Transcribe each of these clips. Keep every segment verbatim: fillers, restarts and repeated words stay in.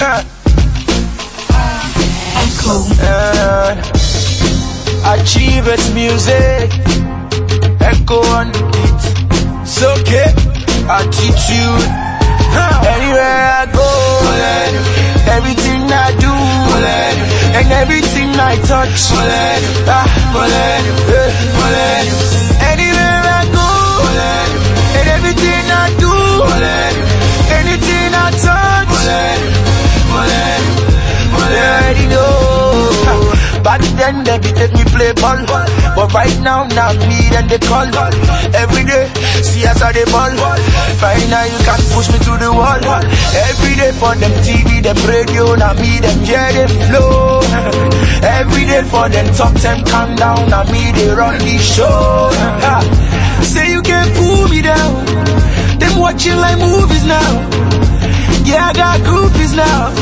Echo. Uh, achieve its music. Echo on the beat. It's okay. Attitude. Anywhere I go, everything I do, and everything I touch. Ah, anywhere I go, and everything I do, anything I touch. Already know. Back then they be take me play ball, but right now now me and they call. Every day, see as I they ball. Right now you can push me to the wall. Every day for them T V, them radio, now me them yeah they flow. Every day for them top ten countdown, now me they run the show. Say you can't fool me down. Them watching like movies now. Yeah, I got groupies now.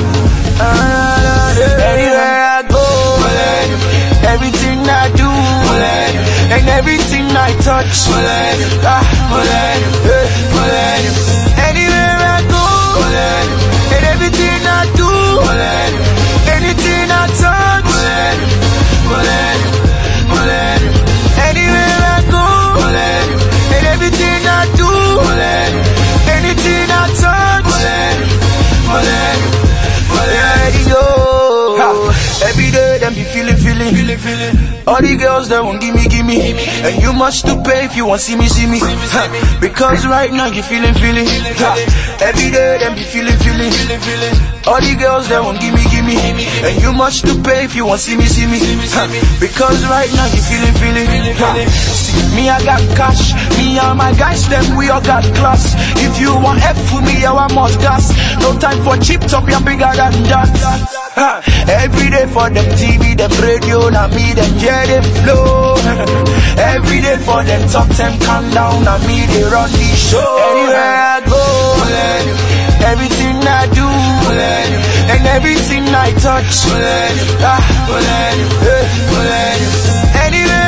Anywhere I go, everything I do, and everything I touch. Ah, anywhere I go, and everything I do, anything I touch. Anywhere I go, and everything I do, anything I touch. Every day them be feeling, feeling, feeling, feeling. All the girls that won't give me, give me, and you must to pay if you want see me, see me. Huh. Because right now you feeling, feeling. Huh. Every day them be feeling, feeling, feeling, feeling. All the girls that won't give me, give me, and you must to pay if you want see me, see me. Huh. Because right now you feeling, feeling. Huh. See me, I got cash. Me and my guys, them we all got class. If you want F for me, I want more gas. No time for cheap top, you're bigger than that. Huh. Every day for them T V, them radio, now me them yeah they flow. Every day for them top ten countdown, now me they run the show. Anywhere I go, everything I do, and everything I touch. Ah, anywhere